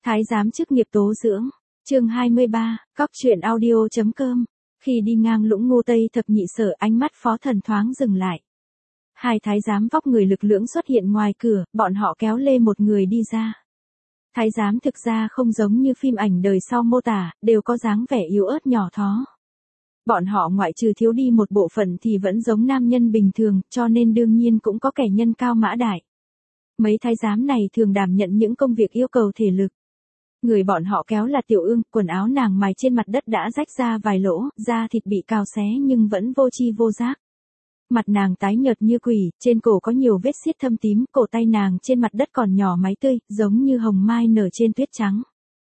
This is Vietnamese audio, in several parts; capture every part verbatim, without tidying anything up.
Thái giám chức nghiệp tố dưỡng. Chương hai mươi ba, cóc truyện audio.com. Khi đi ngang Lũng Ngô Tây Thập Nhị Sở, ánh mắt Phó Thần thoáng dừng lại. Hai thái giám vóc người lực lưỡng xuất hiện ngoài cửa, bọn họ kéo lê một người đi ra. Thái giám thực ra không giống như phim ảnh đời sau mô tả, đều có dáng vẻ yếu ớt nhỏ thó. Bọn họ ngoại trừ thiếu đi một bộ phận thì vẫn giống nam nhân bình thường, cho nên đương nhiên cũng có kẻ nhân cao mã đại. Mấy thái giám này thường đảm nhận những công việc yêu cầu thể lực. Người bọn họ kéo là Tiểu Ương, quần áo nàng mài trên mặt đất đã rách ra vài lỗ, da thịt bị cào xé nhưng vẫn vô chi vô giác. Mặt nàng tái nhợt như quỷ, trên cổ có nhiều vết xiết thâm tím, cổ tay nàng trên mặt đất còn nhỏ máy tươi, giống như hồng mai nở trên tuyết trắng.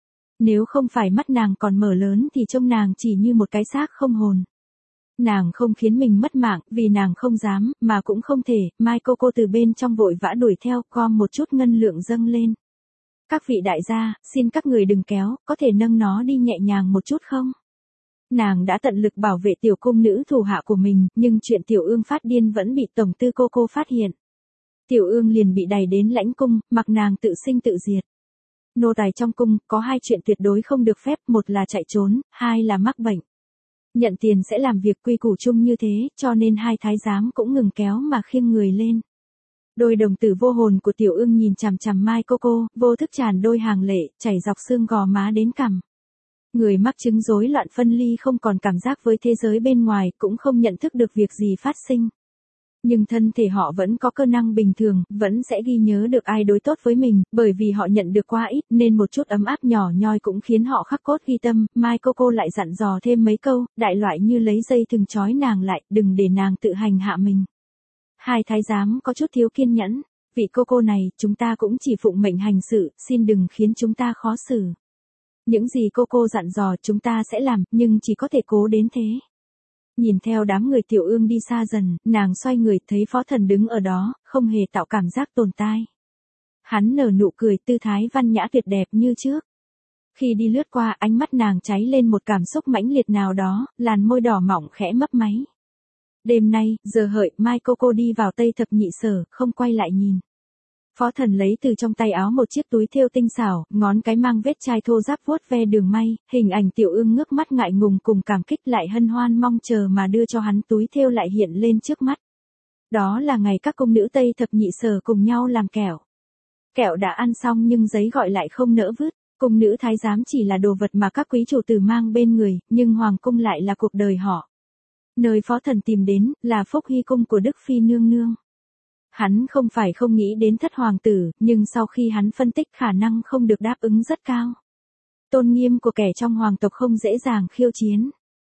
Nếu không phải mắt nàng còn mở lớn thì trông nàng chỉ như một cái xác không hồn. Nàng không khiến mình mất mạng, vì nàng không dám, mà cũng không thể. Mai cô cô từ bên trong vội vã đuổi theo, gom một chút ngân lượng dâng lên. Các vị đại gia, xin các người đừng kéo, có thể nâng nó đi nhẹ nhàng một chút không? Nàng đã tận lực bảo vệ tiểu cung nữ thủ hạ của mình, nhưng chuyện Tiểu Ương phát điên vẫn bị tổng tư cô cô phát hiện. Tiểu Ương liền bị đày đến lãnh cung, mặc nàng tự sinh tự diệt. Nô tài trong cung, có hai chuyện tuyệt đối không được phép, một là chạy trốn, hai là mắc bệnh. Nhận tiền sẽ làm việc quy củ chung như thế, cho nên hai thái giám cũng ngừng kéo mà khiêng người lên. Đôi đồng tử vô hồn của Tiểu Ương nhìn chằm chằm Mai cô cô, vô thức tràn đôi hàng lệ, chảy dọc xương gò má đến cằm. Người mắc chứng rối loạn phân ly không còn cảm giác với thế giới bên ngoài, cũng không nhận thức được việc gì phát sinh. Nhưng thân thể họ vẫn có cơ năng bình thường, vẫn sẽ ghi nhớ được ai đối tốt với mình, bởi vì họ nhận được quá ít nên một chút ấm áp nhỏ nhoi cũng khiến họ khắc cốt ghi tâm. Mai cô cô lại dặn dò thêm mấy câu, đại loại như lấy dây thừng trói nàng lại, đừng để nàng tự hành hạ mình. Hai thái giám có chút thiếu kiên nhẫn, vị cô cô này, chúng ta cũng chỉ phụng mệnh hành sự, xin đừng khiến chúng ta khó xử. Những gì cô cô dặn dò chúng ta sẽ làm, nhưng chỉ có thể cố đến thế. Nhìn theo đám người Tiểu Ương đi xa dần, nàng xoay người thấy Phó Thần đứng ở đó, không hề tạo cảm giác tồn tại. Hắn nở nụ cười tư thái văn nhã tuyệt đẹp như trước. Khi đi lướt qua, ánh mắt nàng cháy lên một cảm xúc mãnh liệt nào đó, làn môi đỏ mỏng khẽ mấp máy. Đêm nay, giờ hợi, Mai cô cô đi vào Tây Thập Nhị Sở, không quay lại nhìn. Phó Thần lấy từ trong tay áo một chiếc túi thêu tinh xảo, ngón cái mang vết chai thô ráp vuốt ve đường may, hình ảnh Tiểu Ương ngước mắt ngại ngùng cùng cảm kích lại hân hoan mong chờ mà đưa cho hắn túi thêu lại hiện lên trước mắt. Đó là ngày các cung nữ Tây Thập Nhị Sở cùng nhau làm kẹo. Kẹo đã ăn xong nhưng giấy gọi lại không nỡ vứt, cung nữ thái giám chỉ là đồ vật mà các quý chủ tử mang bên người, nhưng hoàng cung lại là cuộc đời họ. Nơi Phó Thần tìm đến, là Phúc Hy cung của Đức Phi nương nương. Hắn không phải không nghĩ đến thất hoàng tử, nhưng sau khi hắn phân tích khả năng không được đáp ứng rất cao. Tôn nghiêm của kẻ trong hoàng tộc không dễ dàng khiêu chiến.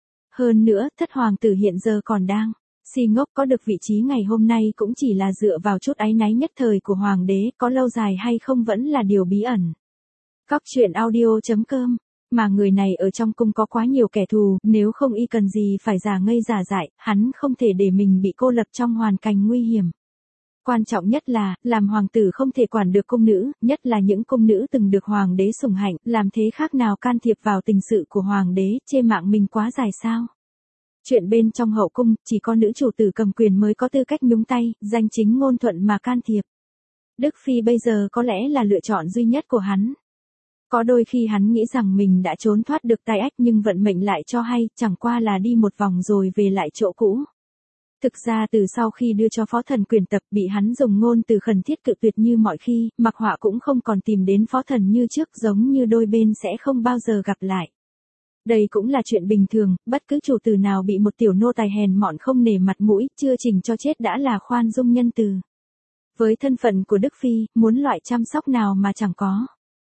Hơn nữa, thất hoàng tử hiện giờ còn đang si ngốc, có được vị trí ngày hôm nay cũng chỉ là dựa vào chút áy náy nhất thời của hoàng đế, có lâu dài hay không vẫn là điều bí ẩn. Cóc truyện audio.com. Mà người này ở trong cung có quá nhiều kẻ thù, nếu không y cần gì phải giả ngây giả dại, hắn không thể để mình bị cô lập trong hoàn cảnh nguy hiểm. Quan trọng nhất là, làm hoàng tử không thể quản được cung nữ, nhất là những cung nữ từng được hoàng đế sủng hạnh, làm thế khác nào can thiệp vào tình sự của hoàng đế, chê mạng mình quá dài sao. Chuyện bên trong hậu cung, chỉ có nữ chủ tử cầm quyền mới có tư cách nhúng tay, danh chính ngôn thuận mà can thiệp. Đức Phi bây giờ có lẽ là lựa chọn duy nhất của hắn. Có đôi khi hắn nghĩ rằng mình đã trốn thoát được tai ách nhưng vận mệnh lại cho hay, chẳng qua là đi một vòng rồi về lại chỗ cũ. Thực ra từ sau khi đưa cho Phó Thần quyền tập bị hắn dùng ngôn từ khẩn thiết cự tuyệt như mọi khi, Mặc Họa cũng không còn tìm đến Phó Thần như trước, giống như đôi bên sẽ không bao giờ gặp lại. Đây cũng là chuyện bình thường, bất cứ chủ tử nào bị một tiểu nô tài hèn mọn không nể mặt mũi, chưa chỉnh cho chết đã là khoan dung nhân từ. Với thân phận của Đức Phi, muốn loại chăm sóc nào mà chẳng có.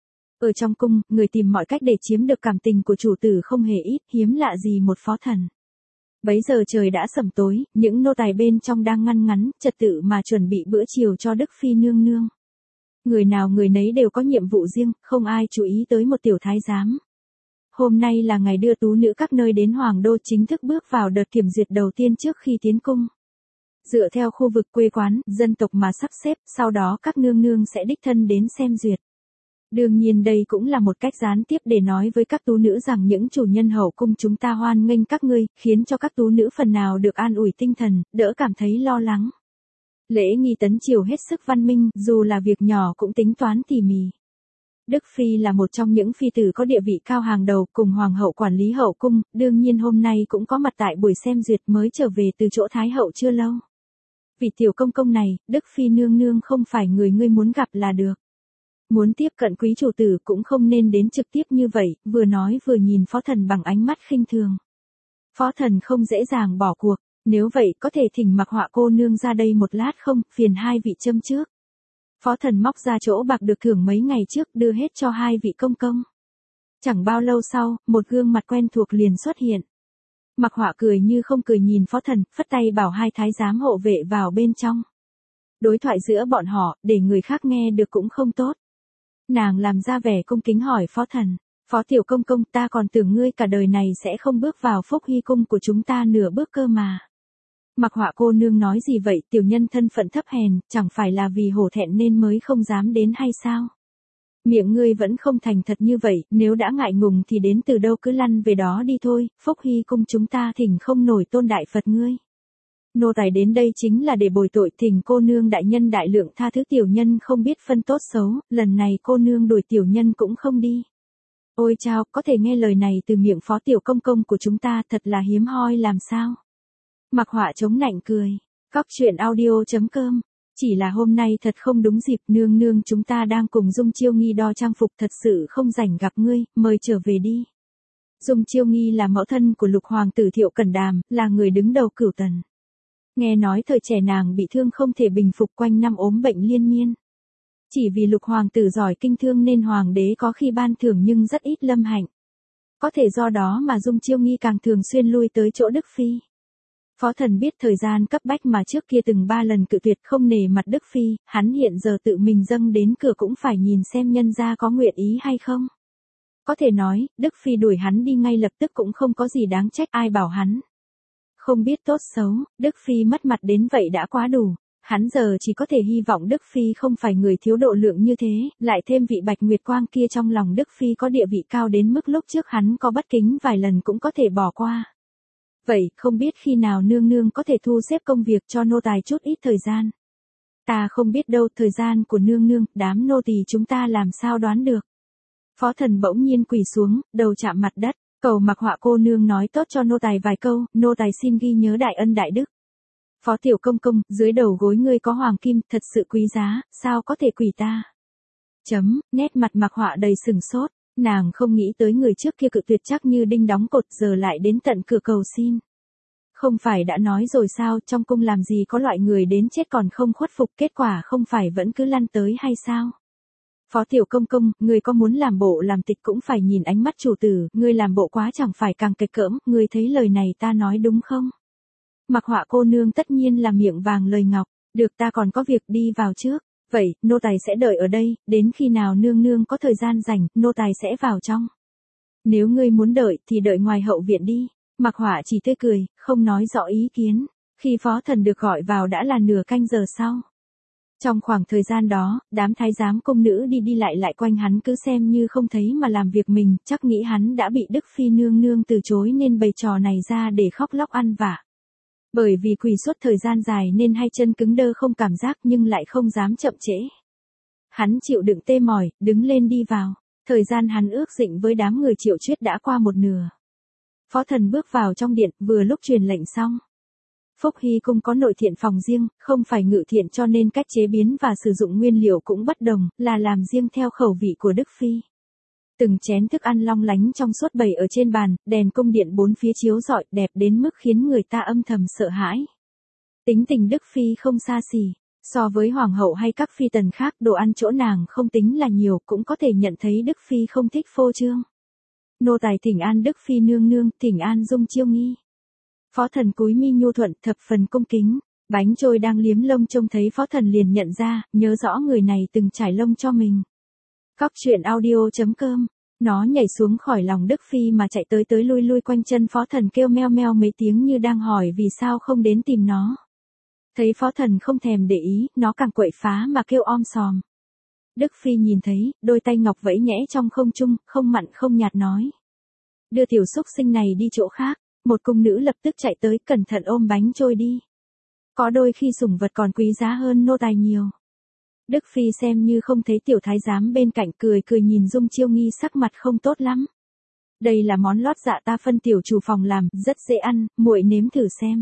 Ở trong cung, người tìm mọi cách để chiếm được cảm tình của chủ tử không hề ít, hiếm lạ gì một Phó Thần. Bấy giờ trời đã sẩm tối, những nô tài bên trong đang ngăn ngắn, trật tự mà chuẩn bị bữa chiều cho Đức Phi nương nương. Người nào người nấy đều có nhiệm vụ riêng, không ai chú ý tới một tiểu thái giám. Hôm nay là ngày đưa tú nữ các nơi đến Hoàng đô chính thức bước vào đợt kiểm duyệt đầu tiên trước khi tiến cung. Dựa theo khu vực quê quán, dân tộc mà sắp xếp, sau đó các nương nương sẽ đích thân đến xem duyệt. Đương nhiên đây cũng là một cách gián tiếp để nói với các tú nữ rằng những chủ nhân hậu cung chúng ta hoan nghênh các ngươi, khiến cho các tú nữ phần nào được an ủi tinh thần, đỡ cảm thấy lo lắng. Lễ nghi tấn triều hết sức văn minh, dù là việc nhỏ cũng tính toán tỉ mỉ. Đức Phi là một trong những phi tử có địa vị cao hàng đầu cùng Hoàng hậu quản lý hậu cung, đương nhiên hôm nay cũng có mặt tại buổi xem duyệt mới trở về từ chỗ Thái hậu chưa lâu. Vì tiểu công công này, Đức Phi nương nương không phải người ngươi muốn gặp là được. Muốn tiếp cận quý chủ tử cũng không nên đến trực tiếp như vậy, vừa nói vừa nhìn phó thần bằng ánh mắt khinh thường. Phó thần không dễ dàng bỏ cuộc, nếu vậy có thể thỉnh Mặc Họa cô nương ra đây một lát không, phiền hai vị châm trước. Phó thần móc ra chỗ bạc được thưởng mấy ngày trước đưa hết cho hai vị công công. Chẳng bao lâu sau, một gương mặt quen thuộc liền xuất hiện. Mặc Họa cười như không cười nhìn phó thần, phất tay bảo hai thái giám hộ vệ vào bên trong. Đối thoại giữa bọn họ, để người khác nghe được cũng không tốt. Nàng làm ra vẻ cung kính hỏi phó thần, phó tiểu công công ta còn tưởng ngươi cả đời này sẽ không bước vào Phúc Hy cung của chúng ta nửa bước cơ mà. Mặc Họa cô nương nói gì vậy, tiểu nhân thân phận thấp hèn, chẳng phải là vì hổ thẹn nên mới không dám đến hay sao? Miệng ngươi vẫn không thành thật như vậy, nếu đã ngại ngùng thì đến từ đâu cứ lăn về đó đi thôi, Phúc Hy cung chúng ta thỉnh không nổi tôn đại Phật ngươi. Nô tài đến đây chính là để bồi tội, thỉnh cô nương đại nhân đại lượng tha thứ, tiểu nhân không biết phân tốt xấu, lần này cô nương đuổi tiểu nhân cũng không đi. Ôi chao, có thể nghe lời này từ miệng phó tiểu công công của chúng ta thật là hiếm hoi làm sao? Mặc Họa chống nạnh cười, cóc truyện audio chấm com, chỉ là hôm nay thật không đúng dịp, nương nương chúng ta đang cùng Dung Chiêu Nghi đo trang phục, thật sự không rảnh gặp ngươi, mời trở về đi. Dung Chiêu Nghi là mẫu thân của lục hoàng tử Thiệu Cẩn Đàm, là người đứng đầu Cửu Tần. Nghe nói thời trẻ nàng bị thương không thể bình phục, quanh năm ốm bệnh liên miên. Chỉ vì lục hoàng tử giỏi kinh thương nên hoàng đế có khi ban thưởng nhưng rất ít lâm hạnh. Có thể do đó mà Dung Chiêu Nghi càng thường xuyên lui tới chỗ Đức Phi. Phó thần biết thời gian cấp bách mà trước kia từng ba lần cự tuyệt không nể mặt Đức Phi, hắn hiện giờ tự mình dâng đến cửa cũng phải nhìn xem nhân gia có nguyện ý hay không. Có thể nói, Đức Phi đuổi hắn đi ngay lập tức cũng không có gì đáng trách, ai bảo hắn không biết tốt xấu, Đức Phi mất mặt đến vậy đã quá đủ. Hắn giờ chỉ có thể hy vọng Đức Phi không phải người thiếu độ lượng như thế, lại thêm vị Bạch Nguyệt Quang kia trong lòng Đức Phi có địa vị cao đến mức lúc trước hắn có bất kính vài lần cũng có thể bỏ qua. Vậy, không biết khi nào nương nương có thể thu xếp công việc cho nô tài chút ít thời gian. Ta không biết đâu, thời gian của nương nương, đám nô tỳ chúng ta làm sao đoán được. Phó thần bỗng nhiên quỳ xuống, đầu chạm mặt đất, cầu Mặc Họa cô nương nói tốt cho nô tài vài câu, nô tài xin ghi nhớ đại ân đại đức. Phó tiểu công công, dưới đầu gối ngươi có hoàng kim, thật sự quý giá, sao có thể quỳ ta. Chấm, nét mặt Mặc Họa đầy sừng sốt, nàng không nghĩ tới người trước kia cự tuyệt chắc như đinh đóng cột giờ lại đến tận cửa cầu xin. Không phải đã nói rồi sao, trong cung làm gì có loại người đến chết còn không khuất phục, kết quả không phải vẫn cứ lăn tới hay sao? Phó tiểu công công, ngươi có muốn làm bộ làm tịch cũng phải nhìn ánh mắt chủ tử, ngươi làm bộ quá chẳng phải càng kịch cỡm, ngươi thấy lời này ta nói đúng không? Mặc Họa cô nương tất nhiên là miệng vàng lời ngọc, được ta còn có việc đi vào trước, vậy, nô tài sẽ đợi ở đây, đến khi nào nương nương có thời gian rảnh, nô tài sẽ vào trong. Nếu ngươi muốn đợi thì đợi ngoài hậu viện đi, Mặc Họa chỉ tươi cười, không nói rõ ý kiến, khi phó thần được gọi vào đã là nửa canh giờ sau. Trong khoảng thời gian đó, đám thái giám công nữ đi đi lại lại quanh hắn cứ xem như không thấy mà làm việc mình, chắc nghĩ hắn đã bị Đức Phi nương nương từ chối nên bày trò này ra để khóc lóc ăn vạ. Bởi vì quỳ suốt thời gian dài nên hai chân cứng đơ không cảm giác nhưng lại không dám chậm trễ. Hắn chịu đựng tê mỏi, đứng lên đi vào. Thời gian hắn ước định với đám người Triệu Chuyết đã qua một nửa. Phó thần bước vào trong điện, vừa lúc truyền lệnh xong. Phúc Hy cung có nội thiện phòng riêng, không phải ngự thiện cho nên cách chế biến và sử dụng nguyên liệu cũng bất đồng, là làm riêng theo khẩu vị của Đức Phi. Từng chén thức ăn long lánh trong suốt bày ở trên bàn, đèn cung điện bốn phía chiếu rọi đẹp đến mức khiến người ta âm thầm sợ hãi. Tính tình Đức Phi không xa xỉ, so với hoàng hậu hay các phi tần khác đồ ăn chỗ nàng không tính là nhiều cũng có thể nhận thấy Đức Phi không thích phô trương. Nô tài thỉnh an Đức Phi nương nương, thỉnh an Dung Chiêu Nghi. Phó thần cúi mi nhu thuận thập phần cung kính, bánh trôi đang liếm lông trông thấy phó thần liền nhận ra, nhớ rõ người này từng trải lông cho mình. Cóc truyện audio chấm com, nó nhảy xuống khỏi lòng Đức Phi mà chạy tới tới lui lui quanh chân phó thần kêu meo meo mấy tiếng như đang hỏi vì sao không đến tìm nó. Thấy phó thần không thèm để ý, nó càng quậy phá mà kêu om sòm. Đức Phi nhìn thấy, đôi tay ngọc vẫy nhẽ trong không trung, không mặn không nhạt nói. Đưa tiểu xúc sinh này đi chỗ khác, một cung nữ lập tức chạy tới cẩn thận ôm bánh trôi đi. Có đôi khi sủng vật còn quý giá hơn nô tài nhiều. Đức Phi xem như không thấy tiểu thái giám bên cạnh, cười cười nhìn Dung Chiêu Nghi sắc mặt không tốt lắm. Đây là món lót dạ ta phân tiểu chủ phòng làm, rất dễ ăn, muội nếm thử xem.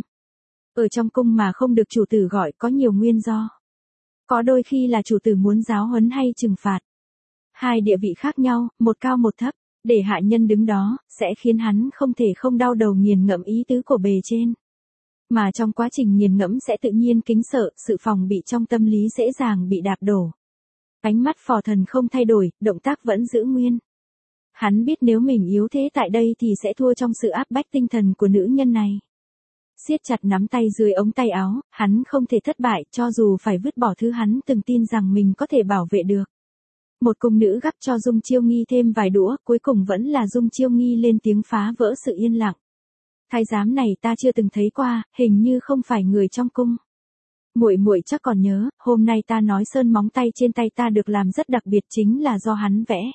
Ở trong cung mà không được chủ tử gọi có nhiều nguyên do. Có đôi khi là chủ tử muốn giáo huấn hay trừng phạt. Hai địa vị khác nhau, một cao một thấp, để hạ nhân đứng đó, sẽ khiến hắn không thể không đau đầu nghiền ngẫm ý tứ của bề trên. Mà trong quá trình nghiền ngẫm sẽ tự nhiên kính sợ, sự phòng bị trong tâm lý dễ dàng bị đạp đổ. Ánh mắt Phò Thần không thay đổi, động tác vẫn giữ nguyên. Hắn biết nếu mình yếu thế tại đây thì sẽ thua trong sự áp bách tinh thần của nữ nhân này. Siết chặt nắm tay dưới ống tay áo, hắn không thể thất bại cho dù phải vứt bỏ thứ hắn từng tin rằng mình có thể bảo vệ được. Một cung nữ gắp cho Dung Chiêu Nghi thêm vài đũa, cuối cùng vẫn là Dung Chiêu Nghi lên tiếng phá vỡ sự yên lặng. Thái giám này ta chưa từng thấy qua, hình như không phải người trong cung. Muội muội chắc còn nhớ, hôm nay ta nói sơn móng tay trên tay ta được làm rất đặc biệt chính là do hắn vẽ.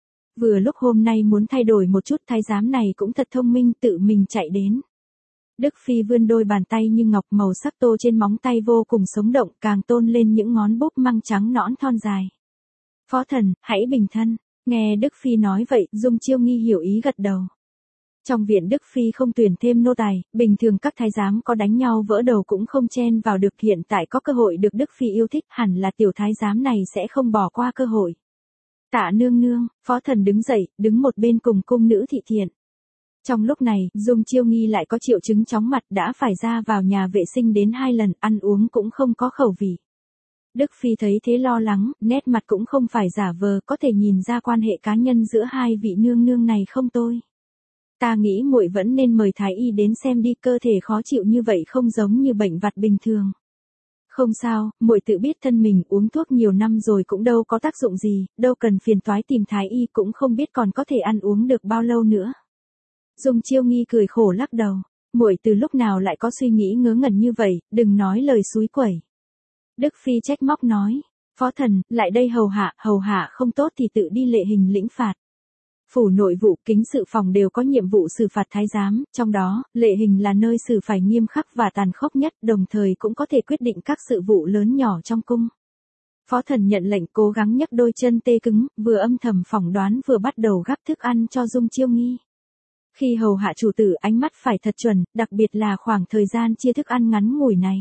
Vừa lúc hôm nay muốn thay đổi một chút, thái giám này cũng thật thông minh, tự mình chạy đến. Đức Phi vươn đôi bàn tay như ngọc, màu sắc tô trên móng tay vô cùng sống động, càng tôn lên những ngón búp măng trắng nõn thon dài. Phó Thần, hãy bình thân. Nghe Đức Phi nói vậy, Dung Chiêu Nghi hiểu ý gật đầu. Trong viện Đức Phi không tuyển thêm nô tài, bình thường các thái giám có đánh nhau vỡ đầu cũng không chen vào được, hiện tại có cơ hội được Đức Phi yêu thích, hẳn là tiểu thái giám này sẽ không bỏ qua cơ hội. Tạ nương nương, Phó Thần đứng dậy, đứng một bên cùng cung nữ thị thiện. Trong lúc này, Dung Chiêu Nghi lại có triệu chứng chóng mặt, đã phải ra vào nhà vệ sinh đến hai lần, ăn uống cũng không có khẩu vị. Đức Phi thấy thế lo lắng, nét mặt cũng không phải giả vờ, có thể nhìn ra quan hệ cá nhân giữa hai vị nương nương này không tôi. Ta nghĩ muội vẫn nên mời thái y đến xem đi, cơ thể khó chịu như vậy không giống như bệnh vặt bình thường. Không sao, muội tự biết thân mình, uống thuốc nhiều năm rồi cũng đâu có tác dụng gì, đâu cần phiền toái tìm thái y, cũng không biết còn có thể ăn uống được bao lâu nữa. Dung Chiêu Nghi cười khổ lắc đầu, muội từ lúc nào lại có suy nghĩ ngớ ngẩn như vậy, đừng nói lời xúi quẩy. Đức Phi trách móc nói, Phó Thần, lại đây hầu hạ, hầu hạ không tốt thì tự đi lệ hình lĩnh phạt. Phủ nội vụ, kính sự phòng đều có nhiệm vụ xử phạt thái giám, trong đó, lệ hình là nơi xử phải nghiêm khắc và tàn khốc nhất, đồng thời cũng có thể quyết định các sự vụ lớn nhỏ trong cung. Phó Thần nhận lệnh, cố gắng nhấc đôi chân tê cứng, vừa âm thầm phỏng đoán vừa bắt đầu gắp thức ăn cho Dung Chiêu Nghi. Khi hầu hạ chủ tử, ánh mắt phải thật chuẩn, đặc biệt là khoảng thời gian chia thức ăn ngắn ngủi này.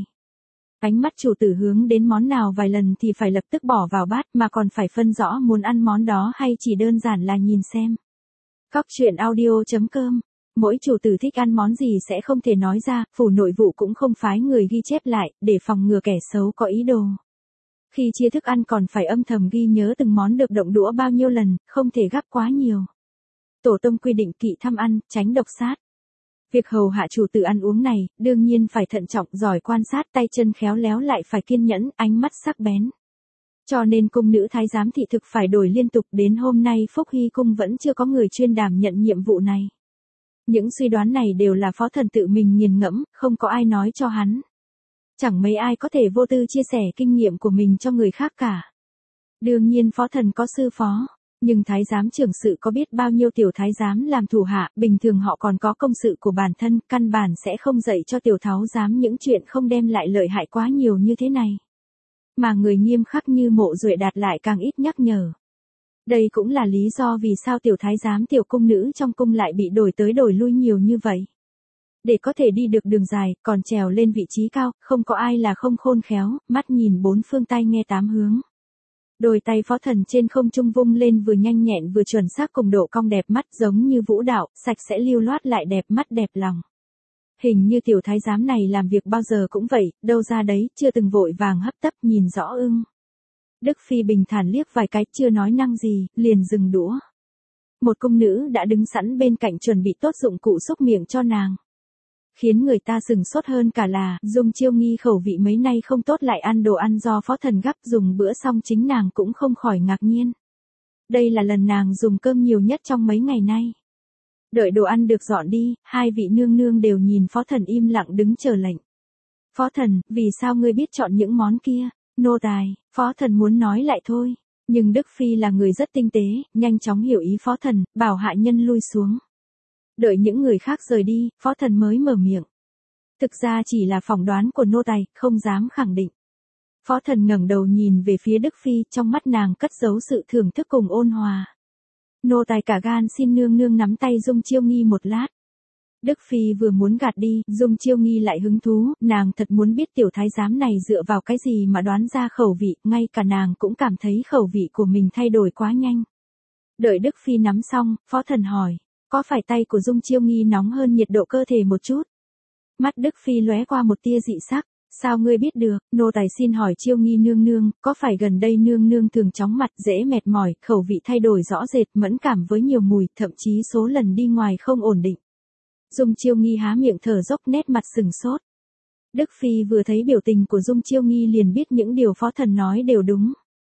Ánh mắt chủ tử hướng đến món nào vài lần thì phải lập tức bỏ vào bát, mà còn phải phân rõ muốn ăn món đó hay chỉ đơn giản là nhìn xem. Cóc truyện audio chấm com. Mỗi chủ tử thích ăn món gì sẽ không thể nói ra, phủ nội vụ cũng không phái người ghi chép lại, để phòng ngừa kẻ xấu có ý đồ. Khi chia thức ăn còn phải âm thầm ghi nhớ từng món được động đũa bao nhiêu lần, không thể gắp quá nhiều. Tổ tông quy định kỵ tham ăn, tránh độc sát. Việc hầu hạ chủ tử ăn uống này, đương nhiên phải thận trọng, giỏi quan sát, tay chân khéo léo, lại phải kiên nhẫn, ánh mắt sắc bén. Cho nên cung nữ thái giám thị thực phải đổi liên tục, đến hôm nay Phúc Hy cung vẫn chưa có người chuyên đảm nhận nhiệm vụ này. Những suy đoán này đều là Phó Thần tự mình nghiền ngẫm, không có ai nói cho hắn. Chẳng mấy ai có thể vô tư chia sẻ kinh nghiệm của mình cho người khác cả. Đương nhiên Phó Thần có sư phó. Nhưng thái giám trưởng sự có biết bao nhiêu tiểu thái giám làm thủ hạ, bình thường họ còn có công sự của bản thân, căn bản sẽ không dạy cho tiểu thái giám những chuyện không đem lại lợi hại quá nhiều như thế này. Mà người nghiêm khắc như Mộ Duệ Đạt lại càng ít nhắc nhở. Đây cũng là lý do vì sao tiểu thái giám tiểu cung nữ trong cung lại bị đổi tới đổi lui nhiều như vậy. Để có thể đi được đường dài, còn trèo lên vị trí cao, không có ai là không khôn khéo, mắt nhìn bốn phương tai nghe tám hướng. Đôi tay Phó Thần trên không trung vung lên vừa nhanh nhẹn vừa chuẩn xác, cùng độ cong đẹp mắt, giống như vũ đạo, sạch sẽ lưu loát lại đẹp mắt đẹp lòng. Hình như tiểu thái giám này làm việc bao giờ cũng vậy, đâu ra đấy, chưa từng vội vàng hấp tấp, nhìn rõ ưng. Đức Phi bình thản liếc vài cái, chưa nói năng gì, liền dừng đũa. Một cung nữ đã đứng sẵn bên cạnh chuẩn bị tốt dụng cụ xúc miệng cho nàng. Khiến người ta sừng sốt hơn cả là, Dung Chiêu Nghi khẩu vị mấy nay không tốt lại ăn đồ ăn do Phó Thần gắp, dùng bữa xong chính nàng cũng không khỏi ngạc nhiên. Đây là lần nàng dùng cơm nhiều nhất trong mấy ngày nay. Đợi đồ ăn được dọn đi, hai vị nương nương đều nhìn Phó Thần im lặng đứng chờ lệnh. Phó Thần, vì sao ngươi biết chọn những món kia? Nô tài, Phó Thần muốn nói lại thôi. Nhưng Đức Phi là người rất tinh tế, nhanh chóng hiểu ý Phó Thần, bảo hạ nhân lui xuống. Đợi những người khác rời đi, Phó Thần mới mở miệng. Thực ra chỉ là phỏng đoán của nô tài, không dám khẳng định. Phó Thần ngẩng đầu nhìn về phía Đức Phi, trong mắt nàng cất giấu sự thưởng thức cùng ôn hòa. Nô tài cả gan xin nương nương nắm tay Dung Chiêu Nghi một lát. Đức Phi vừa muốn gạt đi, Dung Chiêu Nghi lại hứng thú, nàng thật muốn biết tiểu thái giám này dựa vào cái gì mà đoán ra khẩu vị, ngay cả nàng cũng cảm thấy khẩu vị của mình thay đổi quá nhanh. Đợi Đức Phi nắm xong, Phó Thần hỏi, có phải tay của Dung Chiêu Nghi nóng hơn nhiệt độ cơ thể một chút? Mắt Đức Phi lóe qua một tia dị sắc, sao ngươi biết được, nô tài xin hỏi Chiêu Nghi nương nương, có phải gần đây nương nương thường chóng mặt, dễ mệt mỏi, khẩu vị thay đổi rõ rệt, mẫn cảm với nhiều mùi, thậm chí số lần đi ngoài không ổn định. Dung Chiêu Nghi há miệng thở dốc, nét mặt sừng sốt. Đức Phi vừa thấy biểu tình của Dung Chiêu Nghi liền biết những điều Phó Thần nói đều đúng.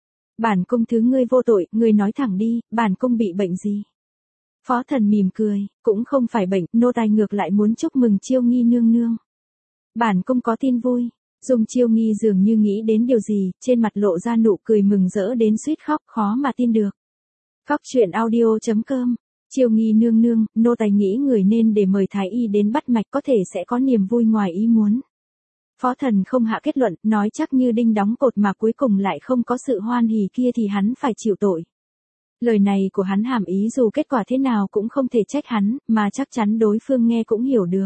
Bản cung thứ ngươi vô tội, ngươi nói thẳng đi, bản cung bị bệnh gì? Phó Thần mỉm cười, cũng không phải bệnh, nô tài ngược lại muốn chúc mừng Chiêu Nghi nương nương. Bản cung có tin vui. Dung Chiêu Nghi dường như nghĩ đến điều gì, trên mặt lộ ra nụ cười mừng rỡ đến suýt khóc, khó mà tin được. Cóc truyện audio chấm com. Chiêu Nghi nương nương, nô tài nghĩ người nên để mời thái y đến bắt mạch, có thể sẽ có niềm vui ngoài ý muốn. Phó Thần không hạ kết luận, nói chắc như đinh đóng cột mà cuối cùng lại không có sự hoan hỉ kia thì hắn phải chịu tội. Lời này của hắn hàm ý dù kết quả thế nào cũng không thể trách hắn, mà chắc chắn đối phương nghe cũng hiểu được.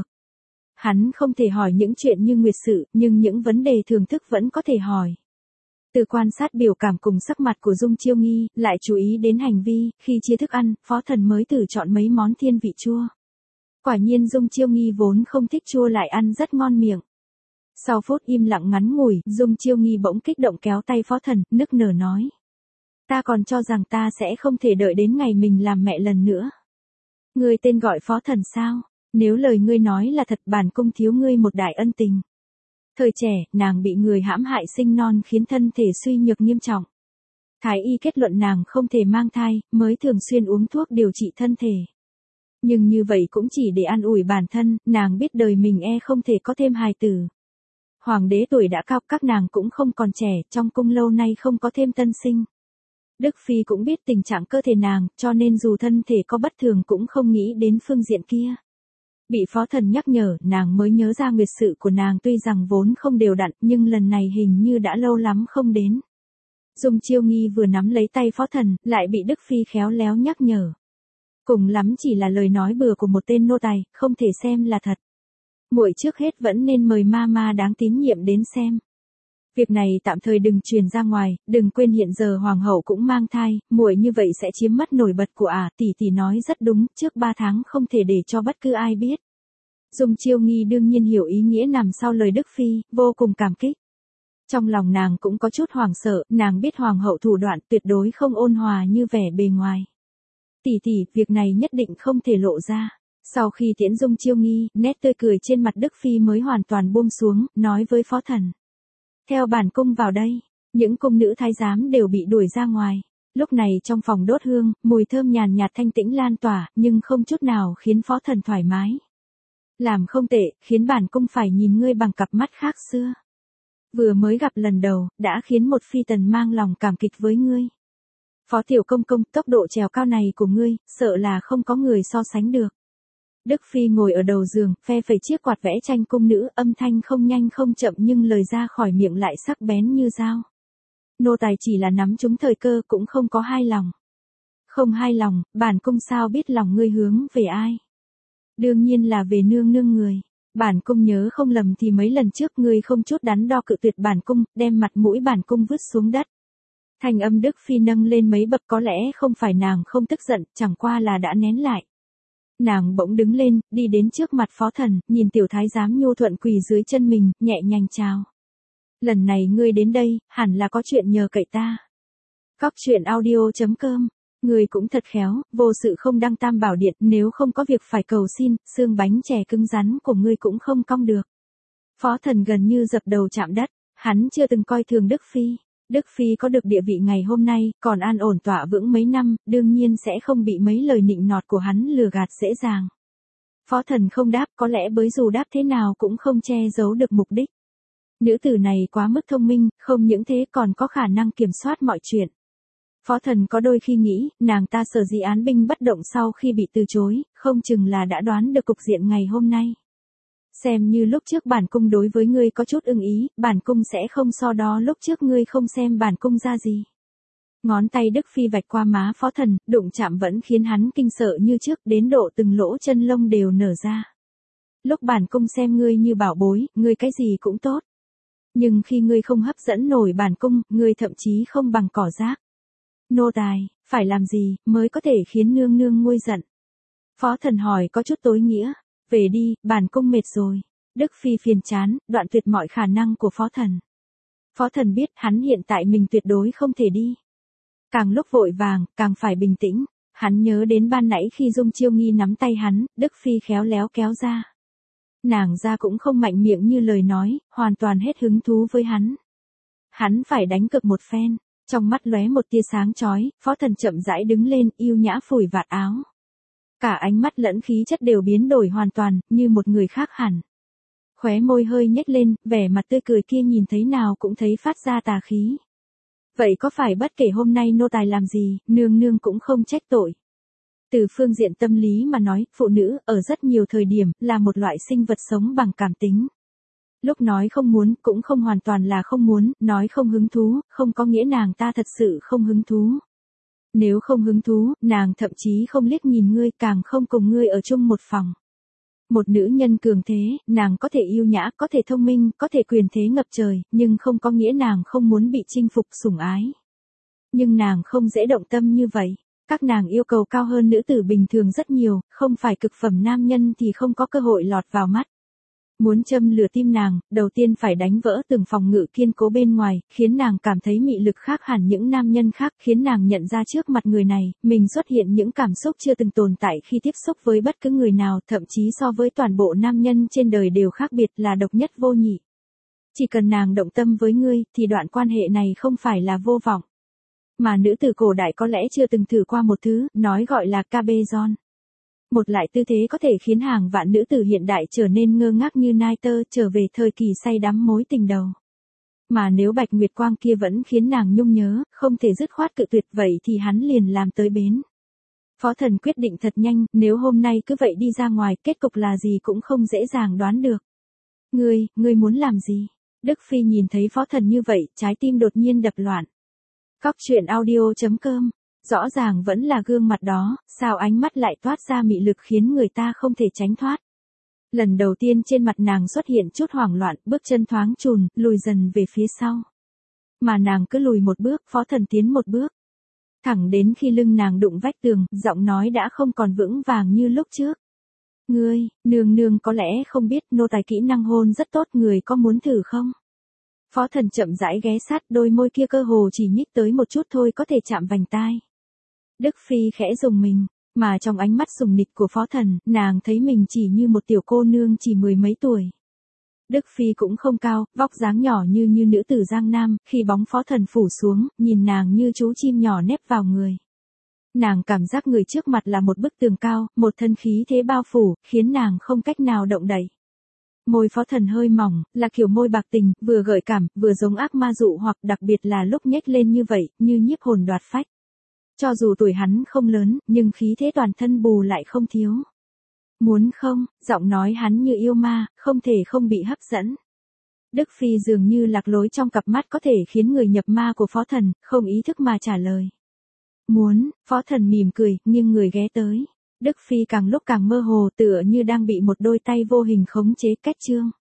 Hắn không thể hỏi những chuyện như nguyệt sự, nhưng những vấn đề thưởng thức vẫn có thể hỏi. Từ quan sát biểu cảm cùng sắc mặt của Dung Chiêu Nghi, lại chú ý đến hành vi, khi chia thức ăn, Phó Thần mới tự chọn mấy món thiên vị chua. Quả nhiên Dung Chiêu Nghi vốn không thích chua lại ăn rất ngon miệng. Sau phút im lặng ngắn ngủi, Dung Chiêu Nghi bỗng kích động kéo tay Phó Thần, nức nở nói. Ta còn cho rằng ta sẽ không thể đợi đến ngày mình làm mẹ lần nữa. Ngươi tên gọi Phó Thần sao? Nếu lời ngươi nói là thật, bản cung thiếu ngươi một đại ân tình. Thời trẻ, nàng bị người hãm hại sinh non khiến thân thể suy nhược nghiêm trọng. Thái y kết luận nàng không thể mang thai, mới thường xuyên uống thuốc điều trị thân thể. Nhưng như vậy cũng chỉ để an ủi bản thân, nàng biết đời mình e không thể có thêm hài tử. Hoàng đế tuổi đã cao, các nàng cũng không còn trẻ, trong cung lâu nay không có thêm tân sinh. Đức Phi cũng biết tình trạng cơ thể nàng, cho nên dù thân thể có bất thường cũng không nghĩ đến phương diện kia. Bị Phó Thần nhắc nhở, nàng mới nhớ ra nguyệt sự của nàng tuy rằng vốn không đều đặn, nhưng lần này hình như đã lâu lắm không đến. Dung Chiêu Nghi vừa nắm lấy tay Phó Thần, lại bị Đức Phi khéo léo nhắc nhở. Cùng lắm chỉ là lời nói bừa của một tên nô tài, không thể xem là thật. Muội trước hết vẫn nên mời ma ma đáng tín nhiệm đến xem. Việc này tạm thời đừng truyền ra ngoài, đừng quên hiện giờ hoàng hậu cũng mang thai, muội như vậy sẽ chiếm mất nổi bật của ả, tỷ tỷ nói rất đúng, trước ba tháng không thể để cho bất cứ ai biết. Dung Chiêu Nghi đương nhiên hiểu ý nghĩa nằm sau lời Đức Phi, vô cùng cảm kích. Trong lòng nàng cũng có chút hoảng sợ, nàng biết hoàng hậu thủ đoạn tuyệt đối không ôn hòa như vẻ bề ngoài. Tỷ tỷ, việc này nhất định không thể lộ ra. Sau khi tiễn Dung Chiêu Nghi, nét tươi cười trên mặt Đức Phi mới hoàn toàn buông xuống, nói với Phó Thần. Theo bản cung vào đây, những cung nữ thái giám đều bị đuổi ra ngoài. Lúc này trong phòng đốt hương, mùi thơm nhàn nhạt thanh tĩnh lan tỏa, nhưng không chút nào khiến Phó Thần thoải mái. Làm không tệ, khiến bản cung phải nhìn ngươi bằng cặp mắt khác xưa. Vừa mới gặp lần đầu, đã khiến một phi tần mang lòng cảm kích với ngươi. Phó tiểu công công, tốc độ trèo cao này của ngươi, sợ là không có người so sánh được. Đức Phi ngồi ở đầu giường, phe phẩy chiếc quạt vẽ tranh cung nữ, âm thanh không nhanh không chậm nhưng lời ra khỏi miệng lại sắc bén như dao. Nô tài chỉ là nắm trúng thời cơ, cũng không có hai lòng. Không hai lòng, bản cung sao biết lòng ngươi hướng về ai? Đương nhiên là về nương nương người. Bản cung nhớ không lầm thì mấy lần trước ngươi không chút đắn đo cự tuyệt bản cung, đem mặt mũi bản cung vứt xuống đất. Thanh âm Đức Phi nâng lên mấy bậc, có lẽ không phải nàng không tức giận, chẳng qua là đã nén lại. Nàng bỗng đứng lên, đi đến trước mặt Phó Thần, nhìn tiểu thái giám nhu thuận quỳ dưới chân mình, nhẹ nhàng chào. Lần này ngươi đến đây, hẳn là có chuyện nhờ cậy ta. Cóc truyện audio chấm com. Ngươi cũng thật khéo, vô sự không đăng tam bảo điện, nếu không có việc phải cầu xin, xương bánh chè cứng rắn của ngươi cũng không cong được. Phó Thần gần như dập đầu chạm đất, hắn chưa từng coi thường Đức Phi. Đức Phi có được địa vị ngày hôm nay, còn an ổn tọa vững mấy năm, đương nhiên sẽ không bị mấy lời nịnh nọt của hắn lừa gạt dễ dàng. Phó Thần không đáp, có lẽ bởi dù đáp thế nào cũng không che giấu được mục đích. Nữ tử này quá mức thông minh, không những thế còn có khả năng kiểm soát mọi chuyện. Phó Thần có đôi khi nghĩ, nàng ta sở dĩ án binh bất động sau khi bị từ chối, không chừng là đã đoán được cục diện ngày hôm nay. Xem như lúc trước bản cung đối với ngươi có chút ưng ý, bản cung sẽ không so đó lúc trước ngươi không xem bản cung ra gì. Ngón tay Đức Phi vạch qua má Phó Thần, đụng chạm vẫn khiến hắn kinh sợ như trước, đến độ từng lỗ chân lông đều nở ra. Lúc bản cung xem ngươi như bảo bối, ngươi cái gì cũng tốt. Nhưng khi ngươi không hấp dẫn nổi bản cung, ngươi thậm chí không bằng cỏ rác. Nô tài, phải làm gì, mới có thể khiến nương nương nguôi giận? Phó Thần hỏi có chút tối nghĩa. Về đi, bản cung mệt rồi. Đức Phi phiền chán, đoạn tuyệt mọi khả năng của Phó Thần. Phó Thần biết hắn hiện tại mình tuyệt đối không thể đi. Càng lúc vội vàng, càng phải bình tĩnh. Hắn nhớ đến ban nãy khi Dung Chiêu Nghi nắm tay hắn, Đức Phi khéo léo kéo ra. Nàng ra cũng không mạnh miệng như lời nói, hoàn toàn hết hứng thú với hắn. Hắn phải đánh cực một phen. Trong mắt lóe một tia sáng chói, Phó Thần chậm rãi đứng lên, yêu nhã phủi vạt áo. Cả ánh mắt lẫn khí chất đều biến đổi hoàn toàn, như một người khác hẳn. Khóe môi hơi nhếch lên, vẻ mặt tươi cười kia nhìn thấy nào cũng thấy phát ra tà khí. Vậy có phải bất kể hôm nay nô tài làm gì, nương nương cũng không trách tội. Từ phương diện tâm lý mà nói, phụ nữ, ở rất nhiều thời điểm, là một loại sinh vật sống bằng cảm tính. Lúc nói không muốn, cũng không hoàn toàn là không muốn, nói không hứng thú, không có nghĩa nàng ta thật sự không hứng thú. Nếu không hứng thú, nàng thậm chí không liếc nhìn ngươi, càng không cùng ngươi ở chung một phòng. Một nữ nhân cường thế, nàng có thể yêu nhã, có thể thông minh, có thể quyền thế ngập trời, nhưng không có nghĩa nàng không muốn bị chinh phục sủng ái. Nhưng nàng không dễ động tâm như vậy. Các nàng yêu cầu cao hơn nữ tử bình thường rất nhiều, không phải cực phẩm nam nhân thì không có cơ hội lọt vào mắt. Muốn châm lửa tim nàng, đầu tiên phải đánh vỡ từng phòng ngự kiên cố bên ngoài, khiến nàng cảm thấy mị lực khác hẳn những nam nhân khác, khiến nàng nhận ra trước mặt người này, mình xuất hiện những cảm xúc chưa từng tồn tại khi tiếp xúc với bất cứ người nào, thậm chí so với toàn bộ nam nhân trên đời đều khác biệt, là độc nhất vô nhị. Chỉ cần nàng động tâm với ngươi, thì đoạn quan hệ này không phải là vô vọng. Mà nữ tử cổ đại có lẽ chưa từng thử qua một thứ, nói gọi là cabezon. Một loại tư thế có thể khiến hàng vạn nữ tử hiện đại trở nên ngơ ngác như nai tơ, trở về thời kỳ say đắm mối tình đầu. Mà nếu Bạch Nguyệt Quang kia vẫn khiến nàng nhung nhớ, không thể dứt khoát cự tuyệt, vậy thì hắn liền làm tới bến. Phó Thần quyết định thật nhanh, nếu hôm nay cứ vậy đi ra ngoài, kết cục là gì cũng không dễ dàng đoán được. Ngươi, ngươi muốn làm gì? Đức Phi nhìn thấy Phó Thần như vậy, trái tim đột nhiên đập loạn. Cóc truyện audio chấm com. Rõ ràng vẫn là gương mặt đó, sao ánh mắt lại toát ra mị lực khiến người ta không thể tránh thoát. Lần đầu tiên trên mặt nàng xuất hiện chút hoảng loạn, bước chân thoáng chùn, lùi dần về phía sau. Mà nàng cứ lùi một bước, Phó Thần tiến một bước. Thẳng đến khi lưng nàng đụng vách tường, giọng nói đã không còn vững vàng như lúc trước. Ngươi, nương nương có lẽ không biết, nô tài kỹ năng hôn rất tốt, người có muốn thử không? Phó Thần chậm rãi ghé sát, đôi môi kia cơ hồ chỉ nhích tới một chút thôi có thể chạm vành tai. Đức Phi khẽ rùng mình, mà trong ánh mắt sùng nịch của Phó Thần, nàng thấy mình chỉ như một tiểu cô nương chỉ mười mấy tuổi. Đức Phi cũng không cao, vóc dáng nhỏ như như nữ tử Giang Nam, khi bóng Phó Thần phủ xuống, nhìn nàng như chú chim nhỏ nép vào người. Nàng cảm giác người trước mặt là một bức tường cao, một thân khí thế bao phủ, khiến nàng không cách nào động đậy. Môi Phó Thần hơi mỏng, là kiểu môi bạc tình, vừa gợi cảm, vừa giống ác ma dụ hoặc đặc biệt là lúc nhếch lên như vậy, như nhiếp hồn đoạt phách. Cho dù tuổi hắn không lớn, nhưng khí thế toàn thân bù lại không thiếu. Muốn không, giọng nói hắn như yêu ma, không thể không bị hấp dẫn. Đức Phi dường như lạc lối trong cặp mắt có thể khiến người nhập ma của Phó Thần, không ý thức mà trả lời. Muốn, Phó Thần mỉm cười, nghiêng người ghé tới. Đức Phi càng lúc càng mơ hồ, tựa như đang bị một đôi tay vô hình khống chế, cách chương.